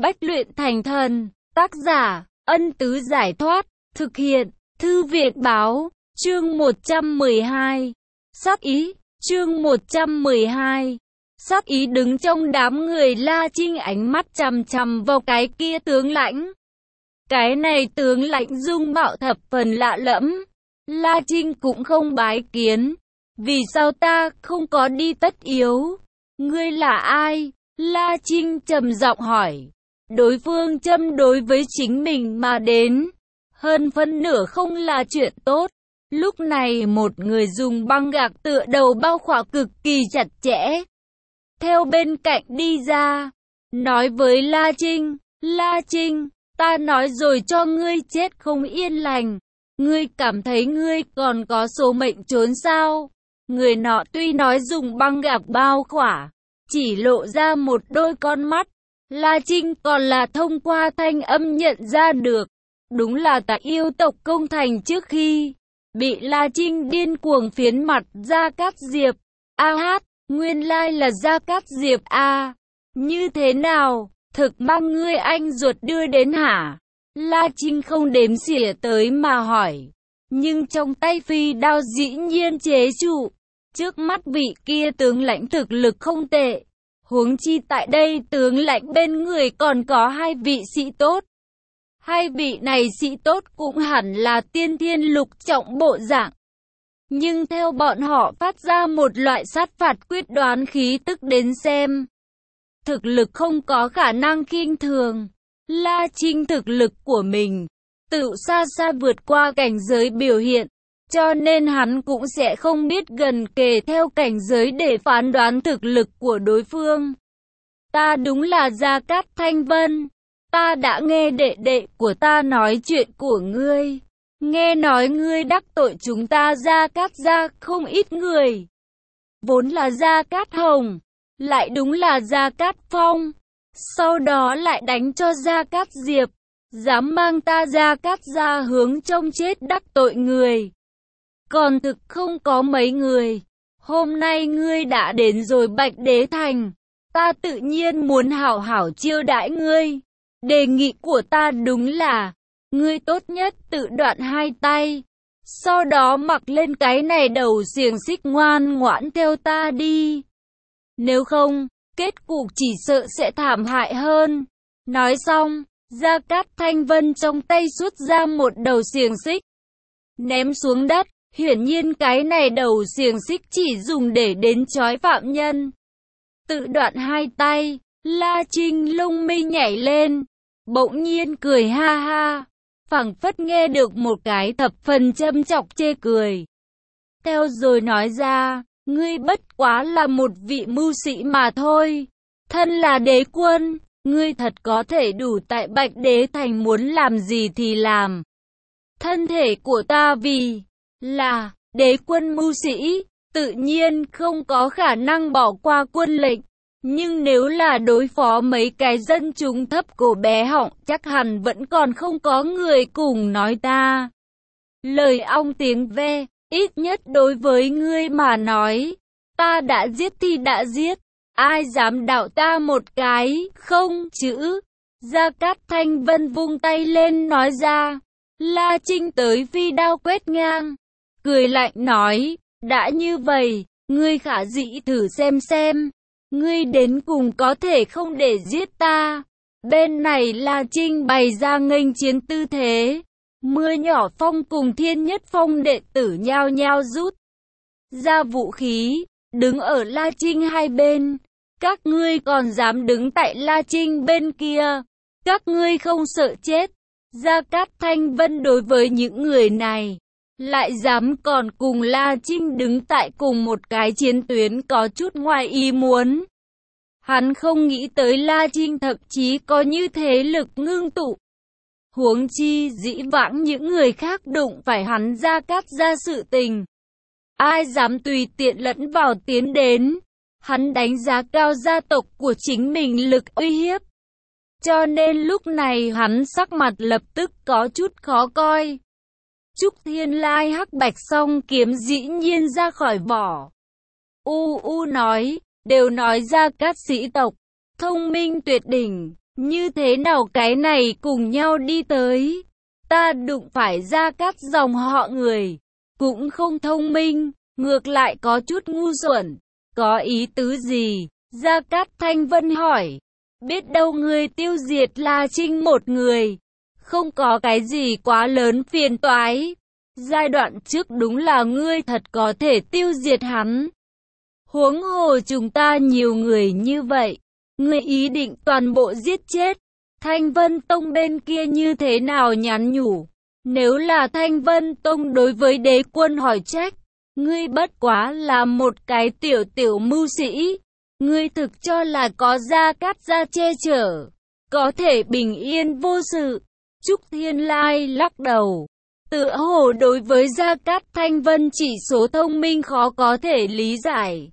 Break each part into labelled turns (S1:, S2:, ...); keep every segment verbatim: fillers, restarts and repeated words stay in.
S1: Bách luyện thành thần. Tác giả, Ân Tứ Giải Thoát. Thực hiện, Thư viện Báo. Chương một trăm mười hai. Sát ý. Chương một trăm mười hai. Sát ý đứng trong đám người La Trinh, ánh mắt chằm chằm vào cái kia tướng lãnh. Cái này tướng lãnh dung mạo thập phần lạ lẫm. La Trinh cũng không bái kiến. Vì sao ta không có đi tất yếu? Ngươi là ai? La Trinh trầm giọng hỏi. Đối phương châm đối với chính mình mà đến. Hơn phân nửa không là chuyện tốt. Lúc này một người dùng băng gạc tựa đầu bao khỏa cực kỳ chặt chẽ. Theo bên cạnh đi ra. Nói với La Trinh. La Trinh, ta nói rồi cho ngươi chết không yên lành. Ngươi cảm thấy ngươi còn có số mệnh trốn sao? Người nọ tuy nói dùng băng gạc bao khỏa, chỉ lộ ra một đôi con mắt. La Trinh còn là thông qua thanh âm nhận ra được. Đúng là tại yêu tộc Công Thành trước khi bị La Trinh điên cuồng phiến mặt Gia Cát Diệp. A hát, nguyên lai là Gia Cát Diệp a. Như thế nào, thực mang ngươi anh ruột đưa đến hả? La Trinh không đếm xỉa tới mà hỏi. Nhưng trong tay phi đao dĩ nhiên chế trụ. Trước mắt vị kia tướng lãnh thực lực không tệ. Huống chi tại đây tướng lãnh bên người còn có hai vị sĩ tốt. Hai vị này sĩ tốt cũng hẳn là tiên thiên lục trọng bộ dạng. Nhưng theo bọn họ phát ra một loại sát phạt quyết đoán khí tức đến xem. Thực lực không có khả năng khinh thường. La Trinh thực lực của mình tự xa xa vượt qua cảnh giới biểu hiện. Cho nên hắn cũng sẽ không biết gần kề theo cảnh giới để phán đoán thực lực của đối phương. Ta đúng là Gia Cát Thanh Vân. Ta đã nghe đệ đệ của ta nói chuyện của ngươi. Nghe nói ngươi đắc tội chúng ta Gia Cát gia không ít người. Vốn là Gia Cát Hồng, lại đúng là Gia Cát Phong. Sau đó lại đánh cho Gia Cát Diệp. Dám mang ta Gia Cát gia hướng trong chết đắc tội người. Còn thực không có mấy người. Hôm nay ngươi đã đến rồi Bạch Đế Thành. Ta tự nhiên muốn hảo hảo chiêu đãi ngươi. Đề nghị của ta đúng là, ngươi tốt nhất tự đoạn hai tay. Sau đó mặc lên cái này đầu xiềng xích ngoan ngoãn theo ta đi. Nếu không, kết cục chỉ sợ sẽ thảm hại hơn. Nói xong, Gia Cát Thanh Vân trong tay xuất ra một đầu xiềng xích. Ném xuống đất. Hiển nhiên cái này đầu xiềng xích chỉ dùng để đến trói phạm nhân. Tự đoạn hai tay, La Trinh lông mi nhảy lên, bỗng nhiên cười ha ha, phảng phất nghe được một cái thập phần châm chọc chê cười. Theo rồi nói ra, ngươi bất quá là một vị mưu sĩ mà thôi. Thân là đế quân, ngươi thật có thể đủ tại Bạch Đế Thành muốn làm gì thì làm. Thân thể của ta vì là đế quân mưu sĩ, tự nhiên không có khả năng bỏ qua quân lệnh. Nhưng nếu là đối phó mấy cái dân chúng thấp cổ bé họng, chắc hẳn vẫn còn không có người cùng nói ta. Lời ong tiếng ve, ít nhất đối với ngươi mà nói, ta đã giết thì đã giết, ai dám đạo ta một cái, không chữ. Gia Cát Thanh Vân vung tay lên nói ra. La Trinh tới phi đao quét ngang. Cười lạnh nói, đã như vậy, ngươi khả dĩ thử xem xem, ngươi đến cùng có thể không để giết ta. Bên này La Trinh bày ra nghênh chiến tư thế, Mưa Nhỏ Phong cùng Thiên Nhất Phong đệ tử nhao nhao rút ra vũ khí, đứng ở La Trinh hai bên. Các ngươi còn dám đứng tại La Trinh bên kia, các ngươi không sợ chết. Gia Cát Thanh Vân đối với những người này, lại dám còn cùng La Trinh đứng tại cùng một cái chiến tuyến có chút ngoài ý muốn. Hắn không nghĩ tới La Trinh thậm chí có như thế lực ngưng tụ. Huống chi dĩ vãng những người khác đụng phải hắn Gia Cát gia sự tình. Ai dám tùy tiện lẫn vào tiến đến. Hắn đánh giá cao gia tộc của chính mình lực uy hiếp. Cho nên lúc này hắn sắc mặt lập tức có chút khó coi. Trúc Thiên Lai hắc bạch song kiếm dĩ nhiên ra khỏi vỏ. U U nói, đều nói Gia Cát sĩ tộc, thông minh tuyệt đỉnh, Như thế nào cái này cùng nhau đi tới. Ta đụng phải Gia Cát dòng họ người, cũng không thông minh, ngược lại có chút ngu xuẩn. Có ý tứ gì? Gia Cát Thanh Vân hỏi. Biết đâu ngươi tiêu diệt La Trinh một người, không có cái gì quá lớn phiền toái. Giai đoạn trước đúng là ngươi thật có thể tiêu diệt hắn. Huống hồ chúng ta nhiều người như vậy, ngươi ý định toàn bộ giết chết. Thanh Vân Tông bên kia như thế nào nhắn nhủ? Nếu là Thanh Vân Tông đối với đế quân hỏi trách, ngươi bất quá là một cái tiểu tiểu mưu sĩ. Ngươi thực cho là có Gia Cát gia che chở, có thể bình yên vô sự. Trúc Thiên Lai lắc đầu. Tựa hồ đối với Gia Cát Thanh Vân chỉ số thông minh khó có thể lý giải.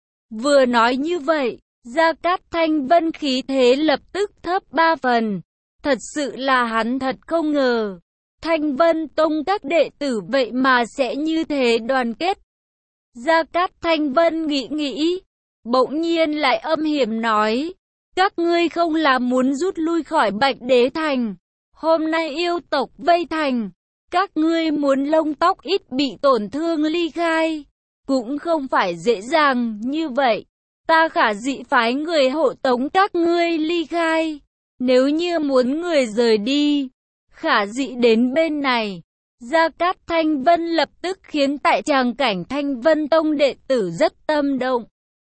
S1: Vừa nói như vậy, Gia Cát Thanh Vân khí thế lập tức thấp ba phần. Thật sự là hắn thật không ngờ. Thanh Vân Tông các đệ tử vậy mà sẽ như thế đoàn kết. Gia Cát Thanh Vân nghĩ nghĩ, bỗng nhiên lại âm hiểm nói. Các ngươi không là muốn rút lui khỏi Bạch Đế Thành. Hôm nay yêu tộc vây thành. Các ngươi muốn lông tóc ít bị tổn thương ly khai. Cũng không phải dễ dàng như vậy. Ta khả dĩ phái người hộ tống các ngươi ly khai. Nếu như muốn người rời đi, khả dĩ đến bên này. Gia Cát Thanh Vân lập tức khiến tại tràng cảnh Thanh Vân Tông đệ tử rất tâm động.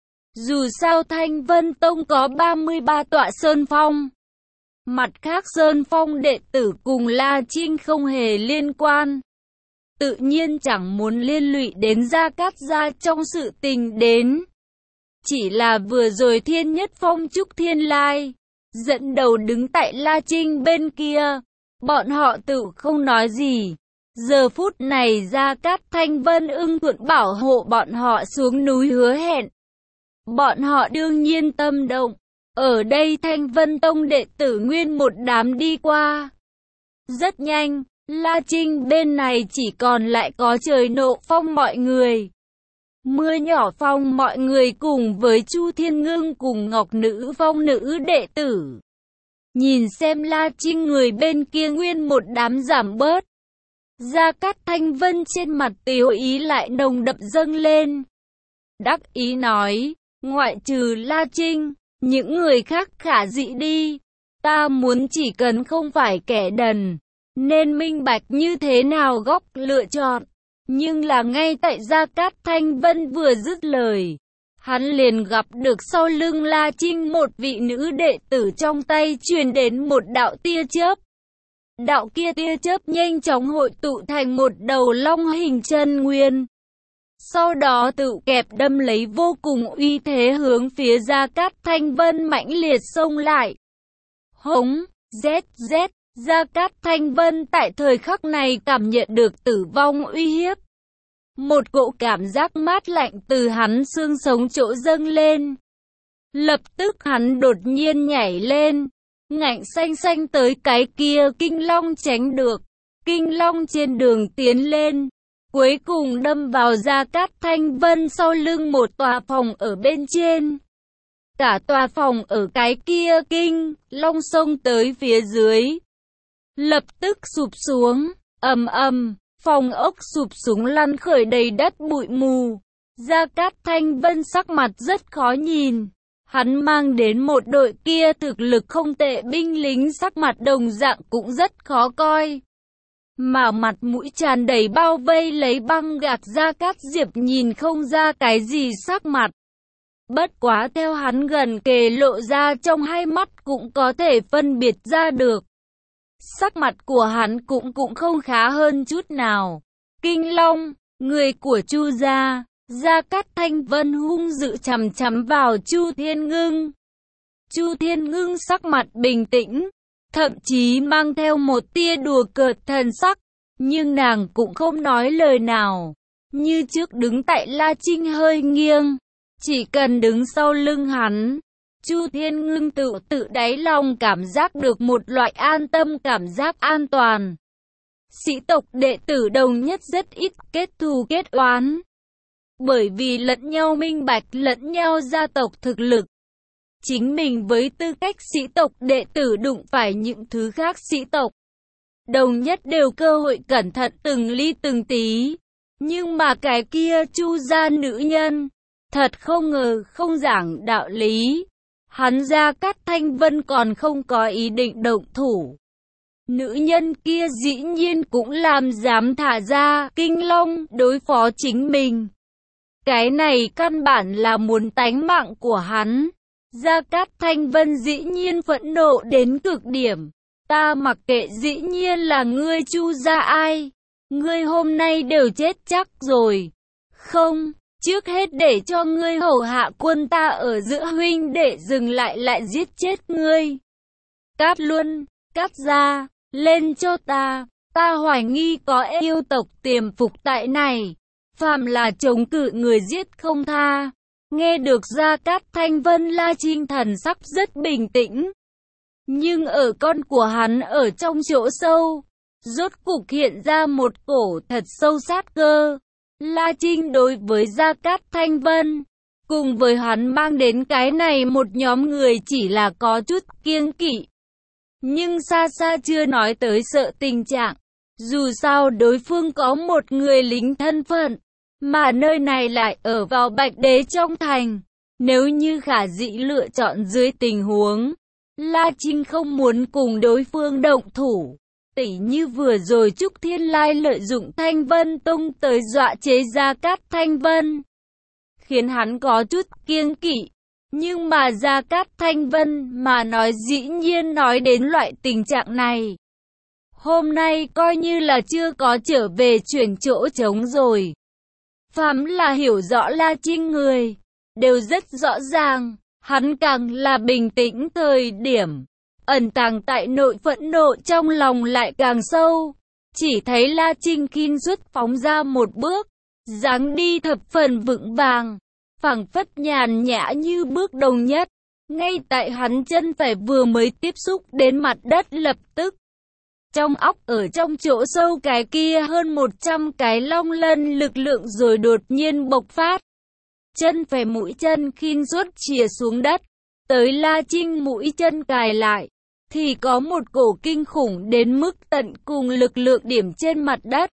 S1: Dù sao Thanh Vân Tông có ba mươi ba tọa sơn phong. Mặt khác sơn phong đệ tử cùng La Trinh không hề liên quan. Tự nhiên chẳng muốn liên lụy đến Gia Cát gia trong sự tình đến. Chỉ là vừa rồi Thiên Nhất Phong Trúc Thiên Lai dẫn đầu đứng tại La Trinh bên kia. Bọn họ tự không nói gì. Giờ phút này Gia Cát Thanh Vân ưng thuận bảo hộ bọn họ xuống núi hứa hẹn. Bọn họ đương nhiên tâm động. Ở đây Thanh Vân Tông đệ tử nguyên một đám đi qua. Rất nhanh, La Trinh bên này chỉ còn lại có trời nộ phong mọi người. Mưa nhỏ phong mọi người cùng với Chu Thiên Ngưng cùng Ngọc Nữ Phong nữ đệ tử. Nhìn xem La Trinh người bên kia nguyên một đám giảm bớt. Gia Cát Thanh Vân trên mặt tiếu ý lại nồng đậm dâng lên. Đắc ý nói, ngoại trừ La Trinh, những người khác khả dĩ đi. Ta muốn chỉ cần không phải kẻ đần, nên minh bạch như thế nào góc lựa chọn. Nhưng là ngay tại Gia Cát Thanh Vân vừa dứt lời, hắn liền gặp được sau lưng La Trinh một vị nữ đệ tử trong tay truyền đến một đạo tia chớp. Đạo kia tia chớp nhanh chóng hội tụ thành một đầu long hình chân nguyên. Sau đó tự kẹp đâm lấy vô cùng uy thế hướng phía Gia Cát Thanh Vân mãnh liệt xông lại. Hống, rét, rét, Gia Cát Thanh Vân tại thời khắc này cảm nhận được tử vong uy hiếp. Một cỗ cảm giác mát lạnh từ hắn xương sống chỗ dâng lên. Lập tức hắn đột nhiên nhảy lên, ngạnh xanh xanh tới cái kia kinh long tránh được. Kinh long trên đường tiến lên, cuối cùng đâm vào Gia Cát Thanh Vân sau lưng một tòa phòng ở bên trên. Cả tòa phòng ở cái kia kinh long xông tới phía dưới, lập tức sụp xuống, ầm ầm, phòng ốc sụp xuống lăn khởi đầy đất bụi mù. Gia Cát Thanh Vân sắc mặt rất khó nhìn. Hắn mang đến một đội kia thực lực không tệ binh lính sắc mặt đồng dạng cũng rất khó coi. Mà mặt mũi tràn đầy bao vây lấy băng gạc Gia Cát Diệp nhìn không ra cái gì sắc mặt. Bất quá theo hắn gần kề lộ ra trong hai mắt cũng có thể phân biệt ra được. Sắc mặt của hắn cũng cũng không khá hơn chút nào. Kinh Long, người của Chu gia. Gia Cát Thanh Vân hung dữ chằm chằm vào Chu Thiên Ngưng. Chu Thiên Ngưng sắc mặt bình tĩnh, thậm chí mang theo một tia đùa cợt thần sắc, nhưng nàng cũng không nói lời nào. Như trước đứng tại La Trinh hơi nghiêng, chỉ cần đứng sau lưng hắn, Chu Thiên Ngưng tự tự đáy lòng cảm giác được một loại an tâm cảm giác an toàn. Sĩ tộc đệ tử đồng nhất rất ít kết thù kết oán. Bởi vì lẫn nhau minh bạch lẫn nhau gia tộc thực lực. chính mình với tư cách sĩ tộc đệ tử đụng phải những thứ khác sĩ tộc. Đồng nhất đều cơ hội cẩn thận từng ly từng tí. Nhưng mà cái kia Chu gia nữ nhân, thật không ngờ không giảng đạo lý. Hắn Gia Cát Thanh Vân còn không có ý định động thủ. Nữ nhân kia dĩ nhiên cũng làm dám thả ra Kinh Long đối phó chính mình. Cái này căn bản là muốn tánh mạng của hắn. Gia Cát Thanh Vân dĩ nhiên phẫn nộ đến cực điểm. Ta mặc kệ, dĩ nhiên là ngươi Chu gia ai. Ngươi hôm nay đều chết chắc rồi. Không, trước hết để cho ngươi hầu hạ quân ta ở giữa huynh để dừng lại lại giết chết ngươi. Cát Luân, Cát gia, lên cho ta. Ta hoài nghi có yêu tộc tiềm phục tại này. Phàm là chống cự người giết không tha. Nghe được Gia Cát Thanh Vân, La Trinh thần sắc rất bình tĩnh. Nhưng ở con của hắn ở trong chỗ sâu, rốt cục hiện ra một cổ thật sâu sát cơ. La Trinh đối với Gia Cát Thanh Vân, cùng với hắn mang đến cái này một nhóm người chỉ là có chút kiêng kỵ. Nhưng xa xa chưa nói tới sợ tình trạng. Dù sao đối phương có một người lính thân phận, mà nơi này lại ở vào Bạch Đế trong thành. Nếu như khả dĩ lựa chọn dưới tình huống, La Trinh không muốn cùng đối phương động thủ. Tỉ như vừa rồi Trúc Thiên Lai lợi dụng Thanh Vân Tông tới dọa chế Gia Cát Thanh Vân, khiến hắn có chút kiêng kỵ. Nhưng mà Gia Cát Thanh Vân mà nói dĩ nhiên nói đến loại tình trạng này. Hôm nay coi như là chưa có trở về chuyển chỗ trống rồi. Phàm là hiểu rõ La Trinh người, đều rất rõ ràng, hắn càng là bình tĩnh thời điểm, ẩn tàng tại nội phẫn nộ trong lòng lại càng sâu. Chỉ thấy La Trinh khinh suất phóng ra một bước, dáng đi thập phần vững vàng, phảng phất nhàn nhã như bước đồng nhất. Ngay tại hắn chân phải vừa mới tiếp xúc đến mặt đất lập tức, trong óc ở trong chỗ sâu cái kia hơn một trăm cái long lân lực lượng rồi đột nhiên bộc phát. Chân phải mũi chân khinh suất chìa xuống đất, tới La Trinh mũi chân cài lại, thì có một cổ kinh khủng đến mức tận cùng lực lượng điểm trên mặt đất.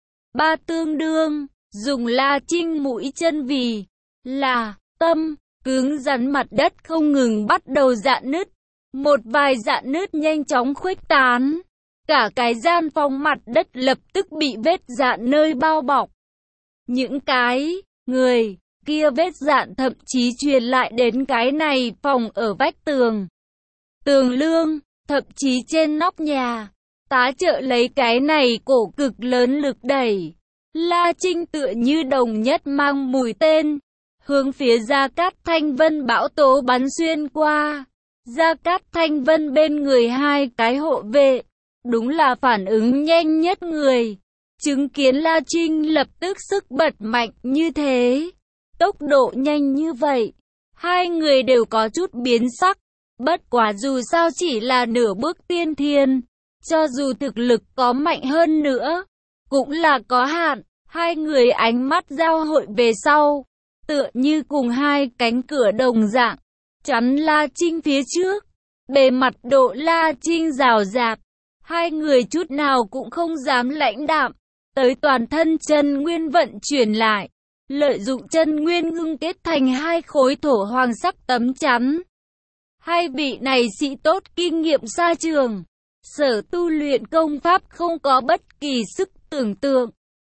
S1: Ba tương đương, dùng La Trinh mũi chân vì là tâm, cứng rắn mặt đất không ngừng bắt đầu rạn nứt. Một vài rạn nứt nhanh chóng khuếch tán. Cả cái gian phòng mặt đất lập tức bị vết rạn nơi bao bọc. Những cái người kia vết rạn thậm chí truyền lại đến cái này phòng ở vách tường, tường lương, thậm chí trên nóc nhà. Tá trợ lấy cái này cổ cực lớn lực đẩy, La Trinh tựa như đồng nhất mang mũi tên, hướng phía Gia Cát Thanh Vân bão tố bắn xuyên qua. Gia Cát Thanh Vân bên người hai cái hộ vệ, đúng là phản ứng nhanh nhất người. Chứng kiến La Trinh lập tức sức bật mạnh như thế, tốc độ nhanh như vậy, hai người đều có chút biến sắc. Bất quá dù sao chỉ là nửa bước tiên thiên, cho dù thực lực có mạnh hơn nữa, cũng là có hạn. Hai người ánh mắt giao hội về sau, tựa như cùng hai cánh cửa đồng dạng, chắn La Trinh phía trước. Bề mặt độ La Trinh rào rạt, hai người chút nào cũng không dám lãnh đạm, tới toàn thân chân nguyên vận chuyển lại, lợi dụng chân nguyên ngưng kết thành hai khối thổ hoàng sắc tấm chắn. Hai vị này sĩ tốt kinh nghiệm xa trường, sở tu luyện công pháp không có bất kỳ sức tưởng tượng.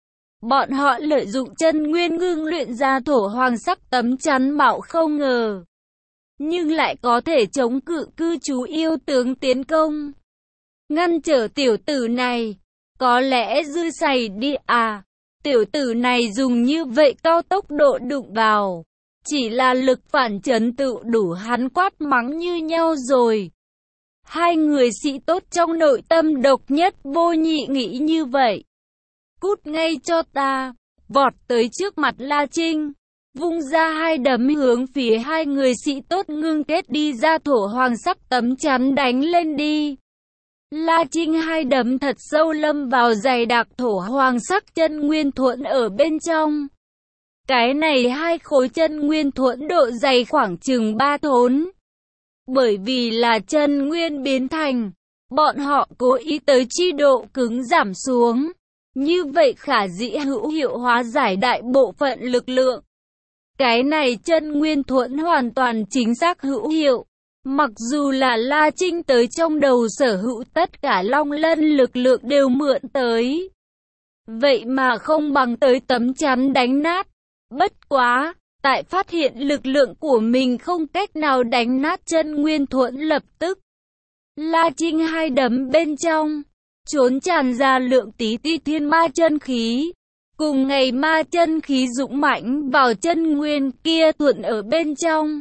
S1: Bọn họ lợi dụng chân nguyên ngưng luyện ra thổ hoàng sắc tấm chắn mạo không ngờ, nhưng lại có thể chống cự cư trú yêu tướng tiến công, ngăn trở tiểu tử này. Có lẽ dư sày đi à, tiểu tử này dùng như vậy cao tốc độ đụng vào, chỉ là lực phản chấn tự đủ hắn quát mắng như nhau rồi. Hai người sĩ tốt trong nội tâm độc nhất vô nhị nghĩ như vậy. Cút ngay cho ta, vọt tới trước mặt La Trinh, vung ra hai đấm hướng phía hai người sĩ tốt ngưng kết đi ra thổ hoàng sắc tấm chắn đánh lên đi. La Trinh hai đấm thật sâu lâm vào dày đặc thổ hoàng sắc chân nguyên thuẫn ở bên trong. Cái này hai khối chân nguyên thuẫn độ dày khoảng chừng ba thốn. Bởi vì là chân nguyên biến thành, bọn họ cố ý tới chi độ cứng giảm xuống. Như vậy khả dĩ hữu hiệu hóa giải đại bộ phận lực lượng. Cái này chân nguyên thuẫn hoàn toàn chính xác hữu hiệu. Mặc dù là La Trinh tới trong đầu sở hữu tất cả long lân lực lượng đều mượn tới. Vậy mà không bằng tới tấm chắn đánh nát. Bất quá, tại phát hiện lực lượng của mình không cách nào đánh nát chân nguyên thuẫn lập tức. La Trinh hai đấm bên trong, trốn tràn ra lượng tí ti thiên ma chân khí. Cùng ngày ma chân khí dũng mãnh vào chân nguyên kia thuận ở bên trong.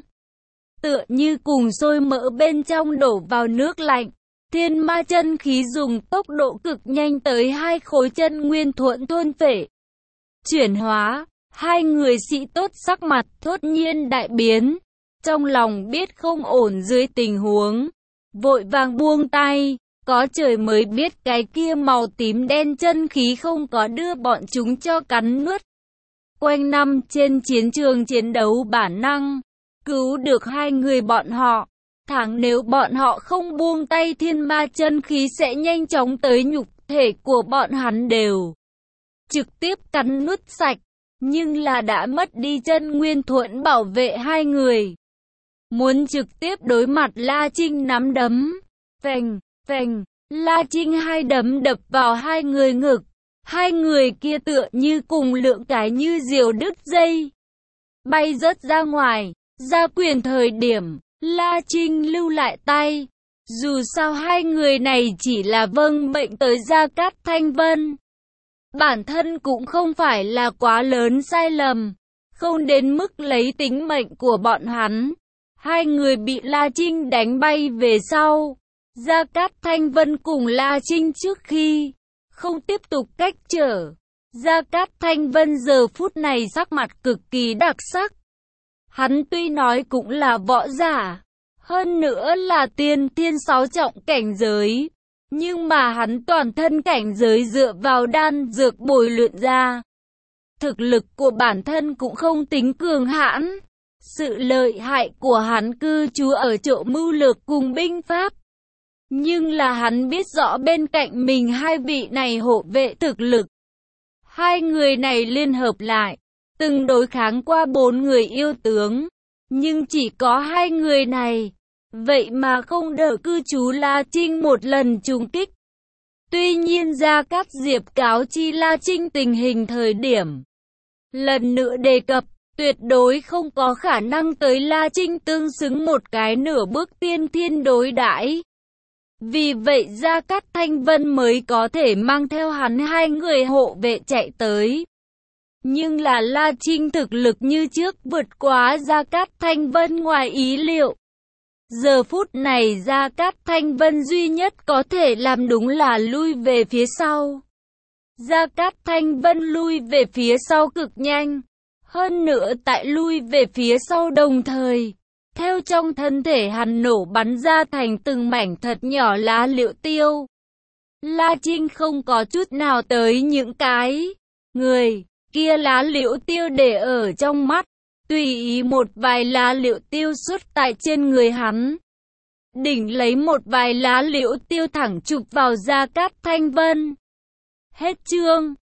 S1: Tựa như cùng sôi mỡ bên trong đổ vào nước lạnh. Thiên ma chân khí dùng tốc độ cực nhanh tới hai khối chân nguyên thuận thôn phệ. Chuyển hóa, hai người sĩ tốt sắc mặt thốt nhiên đại biến. Trong lòng biết không ổn dưới tình huống. Vội vàng buông tay. Có trời mới biết cái kia màu tím đen chân khí không có đưa bọn chúng cho cắn nuốt. Quanh năm trên chiến trường chiến đấu bản năng, cứu được hai người bọn họ. Thẳng nếu bọn họ không buông tay thiên ma chân khí sẽ nhanh chóng tới nhục thể của bọn hắn đều. Trực tiếp cắn nuốt sạch, nhưng là đã mất đi chân nguyên thuẫn bảo vệ hai người. Muốn trực tiếp đối mặt La Trinh nắm đấm, phành. Phành, La Trinh hai đấm đập vào hai người ngực. Hai người kia tựa như cùng lượng cái như diều đứt dây. Bay rớt ra ngoài, ra quyền thời điểm, La Trinh lưu lại tay. Dù sao hai người này chỉ là vâng mệnh tới Gia Cát Thanh Vân. Bản thân cũng không phải là quá lớn sai lầm. Không đến mức lấy tính mệnh của bọn hắn. Hai người bị La Trinh đánh bay về sau. Gia Cát Thanh Vân cùng La Trinh trước khi không tiếp tục cách trở. Gia Cát Thanh Vân giờ phút này sắc mặt cực kỳ đặc sắc. Hắn tuy nói cũng là võ giả, hơn nữa là tiên thiên sáu trọng cảnh giới, nhưng mà hắn toàn thân cảnh giới dựa vào đan dược bồi luyện ra. Thực lực của bản thân cũng không tính cường hãn. Sự lợi hại của hắn cư trú ở chỗ mưu lược cùng binh pháp. Nhưng là hắn biết rõ bên cạnh mình hai vị này hộ vệ thực lực. Hai người này liên hợp lại, từng đối kháng qua bốn người yêu tướng. Nhưng chỉ có hai người này, vậy mà không đỡ cư trú La Trinh một lần trùng kích. Tuy nhiên Gia Cát Diệp cáo chi La Trinh tình hình thời điểm. Lần nữa đề cập, tuyệt đối không có khả năng tới La Trinh tương xứng một cái nửa bước tiên thiên đối đãi. Vì vậy Gia Cát Thanh Vân mới có thể mang theo hắn hai người hộ vệ chạy tới. Nhưng là La Trinh thực lực như trước vượt quá Gia Cát Thanh Vân ngoài ý liệu. Giờ phút này Gia Cát Thanh Vân duy nhất có thể làm đúng là lui về phía sau. Gia Cát Thanh Vân lui về phía sau cực nhanh. Hơn nữa tại lui về phía sau đồng thời, theo trong thân thể hắn nổ bắn ra thành từng mảnh thật nhỏ lá liễu tiêu. La Trinh không có chút nào tới những cái người kia lá liễu tiêu để ở trong mắt, tùy ý một vài lá liễu tiêu xuất tại trên người hắn. Đỉnh lấy một vài lá liễu tiêu thẳng chụp vào Gia Cát Thanh Vân. Hết chương.